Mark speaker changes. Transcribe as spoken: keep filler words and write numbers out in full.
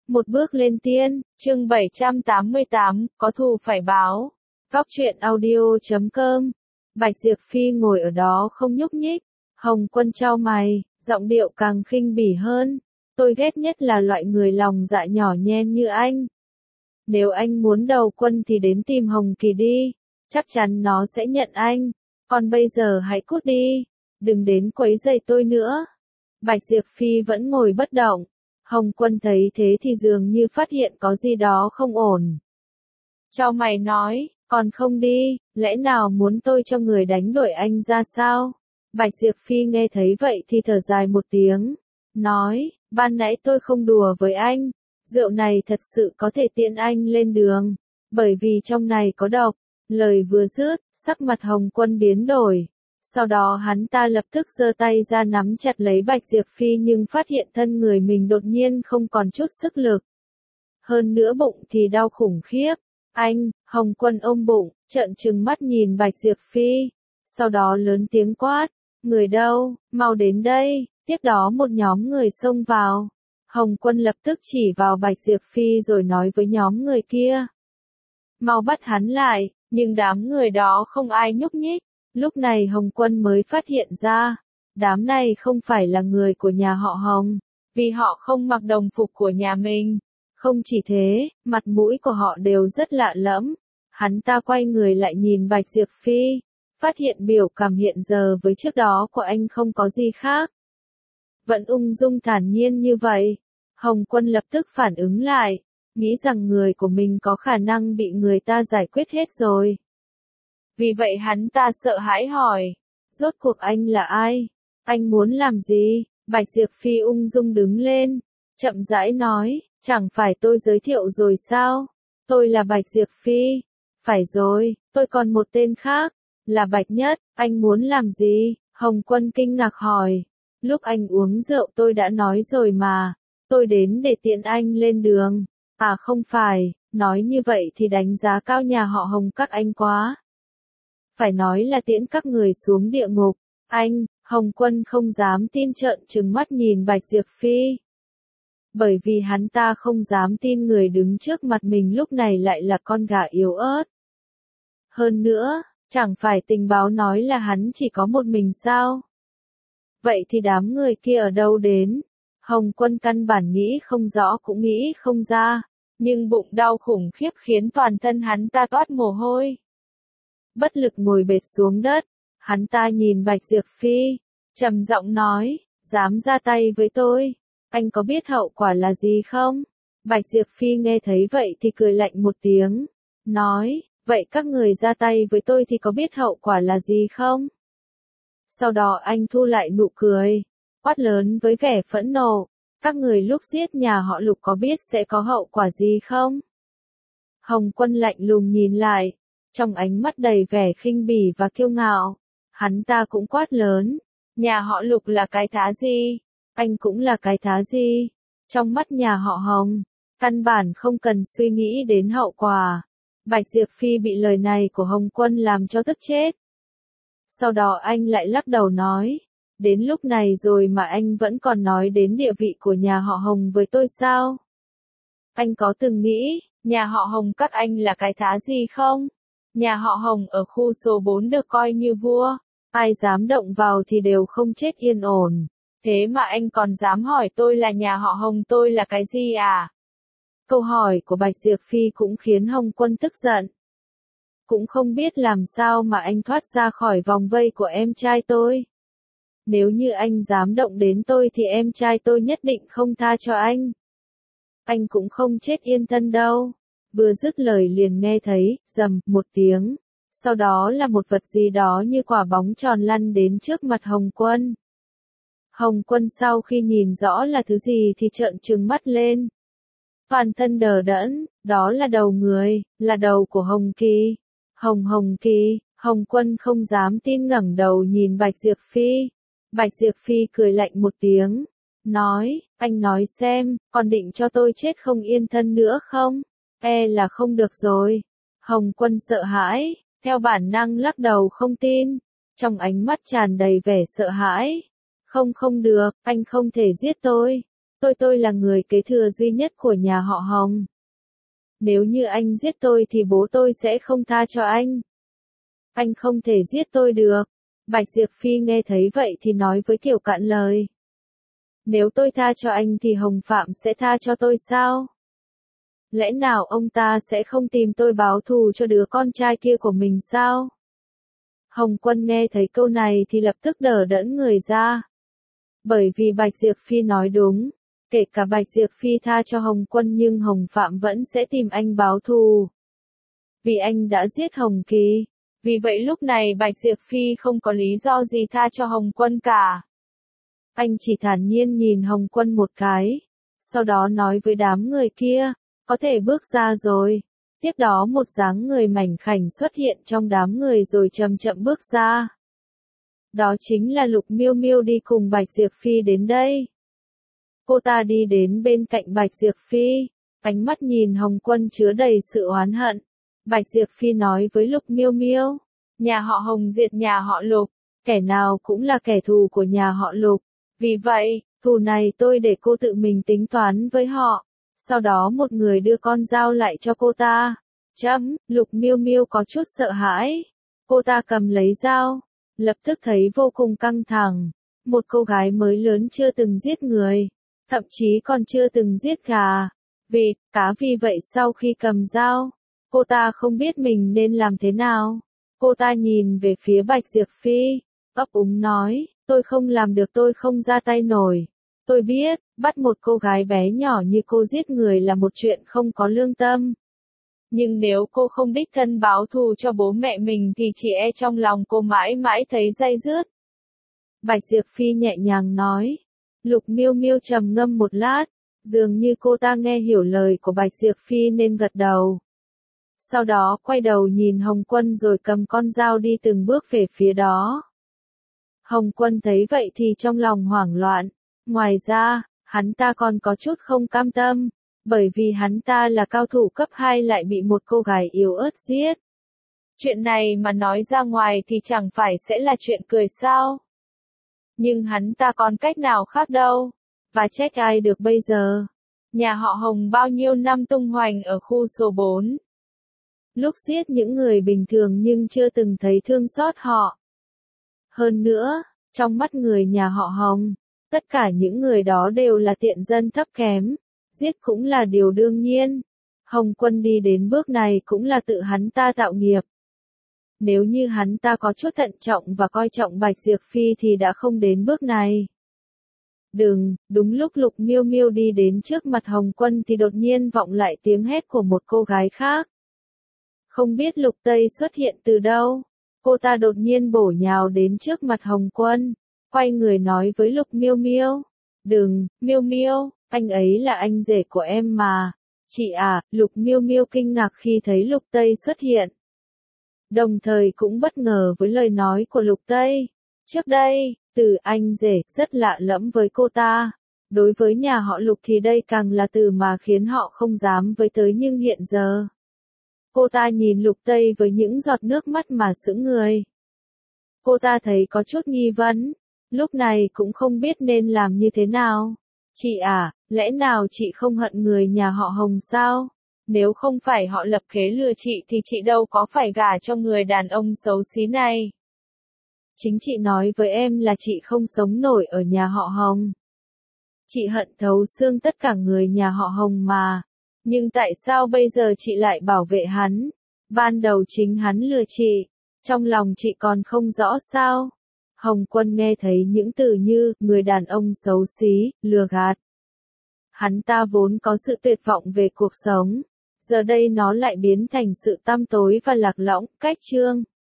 Speaker 1: Một bước lên tiên, chương bảy trăm tám mươi tám, có thù phải báo. Góc truyện audio chấm com. Bạch Diệp Phi ngồi ở đó không nhúc nhích. Hồng Quân chau mày, giọng điệu càng khinh bỉ hơn. Tôi ghét nhất là loại người lòng dạ nhỏ nhen như anh. Nếu anh muốn đầu quân thì đến tìm Hồng Kỳ đi. Chắc chắn nó sẽ nhận anh. Còn bây giờ hãy cút đi. Đừng đến quấy rầy tôi nữa. Bạch Diệp Phi vẫn ngồi bất động. Hồng Quân thấy thế thì dường như phát hiện có gì đó không ổn. Chau mày nói, còn không đi, lẽ nào muốn tôi cho người đánh đuổi anh ra sao? Bạch Diệp Phi nghe thấy vậy thì thở dài một tiếng, nói, ban nãy tôi không đùa với anh, rượu này thật sự có thể tiễn anh lên đường, bởi vì trong này có độc. Lời vừa dứt, sắc mặt Hồng Quân biến đổi. Sau đó hắn ta lập tức giơ tay ra nắm chặt lấy Bạch Diệp Phi nhưng phát hiện thân người mình đột nhiên không còn chút sức lực. Hơn nữa bụng thì đau khủng khiếp. Anh, Hồng Quân ôm bụng, trợn trừng mắt nhìn Bạch Diệp Phi. Sau đó lớn tiếng quát, người đâu, mau đến đây. Tiếp đó một nhóm người xông vào. Hồng Quân lập tức chỉ vào Bạch Diệp Phi rồi nói với nhóm người kia. Mau bắt hắn lại, nhưng đám người đó không ai nhúc nhích. Lúc này Hồng Quân mới phát hiện ra, đám này không phải là người của nhà họ Hồng, vì họ không mặc đồng phục của nhà mình. Không chỉ thế, mặt mũi của họ đều rất lạ lẫm. Hắn ta quay người lại nhìn Bạch Diệp Phi, phát hiện biểu cảm hiện giờ với trước đó của anh không có gì khác. Vẫn ung dung thản nhiên như vậy. Hồng Quân lập tức phản ứng lại, nghĩ rằng người của mình có khả năng bị người ta giải quyết hết rồi. Vì vậy hắn ta sợ hãi hỏi, rốt cuộc anh là ai? Anh muốn làm gì? Bạch Diệp Phi ung dung đứng lên, chậm rãi nói, chẳng phải tôi giới thiệu rồi sao? Tôi là Bạch Diệp Phi. Phải rồi, tôi còn một tên khác, là Bạch Nhất, anh muốn làm gì? Hồng Quân kinh ngạc hỏi, lúc anh uống rượu tôi đã nói rồi mà, tôi đến để tiễn anh lên đường. À không phải, nói như vậy thì đánh giá cao nhà họ Hồng các anh quá. Phải nói là tiễn các người xuống địa ngục. Anh, Hồng Quân không dám tin trợn trừng mắt nhìn Bạch Diệp Phi. Bởi vì hắn ta không dám tin người đứng trước mặt mình lúc này lại là con gà yếu ớt. Hơn nữa, chẳng phải tình báo nói là hắn chỉ có một mình sao? Vậy thì đám người kia ở đâu đến? Hồng Quân căn bản nghĩ không rõ cũng nghĩ không ra, nhưng bụng đau khủng khiếp khiến toàn thân hắn ta toát mồ hôi. Bất lực ngồi bệt xuống đất, hắn ta nhìn Bạch Diệp Phi, trầm giọng nói, dám ra tay với tôi, anh có biết hậu quả là gì không? Bạch Diệp Phi nghe thấy vậy thì cười lạnh một tiếng, nói, vậy các người ra tay với tôi thì có biết hậu quả là gì không? Sau đó anh thu lại nụ cười, quát lớn với vẻ phẫn nộ, các người lúc giết nhà họ Lục có biết sẽ có hậu quả gì không? Hồng Quân lạnh lùng nhìn lại. Trong ánh mắt đầy vẻ khinh bỉ và kiêu ngạo, hắn ta cũng quát lớn, nhà họ Lục là cái thá gì? Anh cũng là cái thá gì? Trong mắt nhà họ Hồng, căn bản không cần suy nghĩ đến hậu quả. Bạch Diệp Phi bị lời này của Hồng Quân làm cho tức chết. Sau đó anh lại lắc đầu nói, đến lúc này rồi mà anh vẫn còn nói đến địa vị của nhà họ Hồng với tôi sao? Anh có từng nghĩ, nhà họ Hồng các anh là cái thá gì không? Nhà họ Hồng ở khu số bốn được coi như vua, ai dám động vào thì đều không chết yên ổn. Thế mà anh còn dám hỏi tôi là nhà họ Hồng tôi là cái gì à? Câu hỏi của Bạch Diệp Phi cũng khiến Hồng Quân tức giận. Cũng không biết làm sao mà anh thoát ra khỏi vòng vây của em trai tôi. Nếu như anh dám động đến tôi thì em trai tôi nhất định không tha cho anh. Anh cũng không chết yên thân đâu. Vừa dứt lời liền nghe thấy, rầm, một tiếng. Sau đó là một vật gì đó như quả bóng tròn lăn đến trước mặt Hồng Quân. Hồng Quân sau khi nhìn rõ là thứ gì thì trợn trừng mắt lên. Toàn thân đờ đẫn, đó là đầu người, là đầu của Hồng Kỳ. Hồng Hồng Kỳ, Hồng Quân không dám tin ngẩng đầu nhìn Bạch Diệp Phi. Bạch Diệp Phi cười lạnh một tiếng, nói, anh nói xem, còn định cho tôi chết không yên thân nữa không? E là không được rồi. Hồng Quân sợ hãi, theo bản năng lắc đầu không tin, trong ánh mắt tràn đầy vẻ sợ hãi. Không không được, anh không thể giết tôi. Tôi tôi là người kế thừa duy nhất của nhà họ Hồng. Nếu như anh giết tôi thì bố tôi sẽ không tha cho anh. Anh không thể giết tôi được. Bạch Diệp Phi nghe thấy vậy thì nói với Kiều cạn lời. Nếu tôi tha cho anh thì Hồng Phạm sẽ tha cho tôi sao? Lẽ nào ông ta sẽ không tìm tôi báo thù cho đứa con trai kia của mình sao? Hồng Quân nghe thấy câu này thì lập tức đờ đẫn người ra. Bởi vì Bạch Diệp Phi nói đúng, kể cả Bạch Diệp Phi tha cho Hồng Quân nhưng Hồng Phạm vẫn sẽ tìm anh báo thù. Vì anh đã giết Hồng Kỳ. Vì vậy lúc này Bạch Diệp Phi không có lý do gì tha cho Hồng Quân cả. Anh chỉ thản nhiên nhìn Hồng Quân một cái. Sau đó nói với đám người kia, có thể bước ra rồi. Tiếp đó một dáng người mảnh khảnh xuất hiện trong đám người rồi chậm chậm bước ra. Đó chính là Lục Miêu Miêu đi cùng Bạch Diệp Phi đến đây. Cô ta đi đến bên cạnh Bạch Diệp Phi, ánh mắt nhìn Hồng Quân chứa đầy sự oán hận. Bạch Diệp Phi nói với Lục Miêu Miêu, nhà họ Hồng diệt nhà họ Lục, kẻ nào cũng là kẻ thù của nhà họ Lục. Vì vậy, thù này tôi để cô tự mình tính toán với họ. Sau đó một người đưa con dao lại cho cô ta. Chấm, Lục Miêu Miêu có chút sợ hãi. Cô ta cầm lấy dao, lập tức thấy vô cùng căng thẳng. Một cô gái mới lớn chưa từng giết người, thậm chí còn chưa từng giết gà, vịt, cá, vì vậy sau khi cầm dao, cô ta không biết mình nên làm thế nào. Cô ta nhìn về phía Bạch Diệp Phi, ấp úng nói, tôi không làm được, tôi không ra tay nổi. Tôi biết, bắt một cô gái bé nhỏ như cô giết người là một chuyện không có lương tâm. Nhưng nếu cô không đích thân báo thù cho bố mẹ mình thì chỉ e trong lòng cô mãi mãi thấy day dứt. Bạch Diệp Phi nhẹ nhàng nói. Lục Miêu Miêu trầm ngâm một lát, dường như cô ta nghe hiểu lời của Bạch Diệp Phi nên gật đầu. Sau đó quay đầu nhìn Hồng Quân rồi cầm con dao đi từng bước về phía đó. Hồng Quân thấy vậy thì trong lòng hoảng loạn. Ngoài ra, hắn ta còn có chút không cam tâm, bởi vì hắn ta là cao thủ cấp hai lại bị một cô gái yếu ớt giết. Chuyện này mà nói ra ngoài thì chẳng phải sẽ là chuyện cười sao? Nhưng hắn ta còn cách nào khác đâu, và trách ai được bây giờ? Nhà họ Hồng bao nhiêu năm tung hoành ở khu số bốn. Lúc giết những người bình thường nhưng chưa từng thấy thương xót họ. Hơn nữa, trong mắt người nhà họ Hồng, tất cả những người đó đều là tiện dân thấp kém, giết cũng là điều đương nhiên. Hồng Quân đi đến bước này cũng là tự hắn ta tạo nghiệp. Nếu như hắn ta có chút thận trọng và coi trọng Bạch Diệp Phi thì đã không đến bước này. Đừng, đúng lúc Lục Miêu Miêu đi đến trước mặt Hồng Quân thì đột nhiên vọng lại tiếng hét của một cô gái khác. Không biết Lục Tây xuất hiện từ đâu, cô ta đột nhiên bổ nhào đến trước mặt Hồng Quân, quay người nói với Lục Miêu Miêu. Đừng, Miêu Miêu, anh ấy là anh rể của em mà. Chị à, Lục Miêu Miêu kinh ngạc khi thấy Lục Tây xuất hiện. Đồng thời cũng bất ngờ với lời nói của Lục Tây. Trước đây, từ anh rể rất lạ lẫm với cô ta. Đối với nhà họ Lục thì đây càng là từ mà khiến họ không dám với tới, nhưng hiện giờ. Cô ta nhìn Lục Tây với những giọt nước mắt mà sững người. Cô ta thấy có chút nghi vấn, lúc này cũng không biết nên làm như thế nào. Chị à, lẽ nào chị không hận người nhà họ Hồng sao? Nếu không phải họ lập kế lừa chị thì chị đâu có phải gả cho người đàn ông xấu xí này. Chính chị nói với em là chị không sống nổi ở nhà họ Hồng. Chị hận thấu xương tất cả người nhà họ Hồng mà. Nhưng tại sao bây giờ chị lại bảo vệ hắn? Ban đầu chính hắn lừa chị. Trong lòng chị còn không rõ sao? Hồng Quân nghe thấy những từ như người đàn ông xấu xí, lừa gạt. Hắn ta vốn có sự tuyệt vọng về cuộc sống. Giờ đây nó lại biến thành sự tăm tối và lạc lõng, cách chương.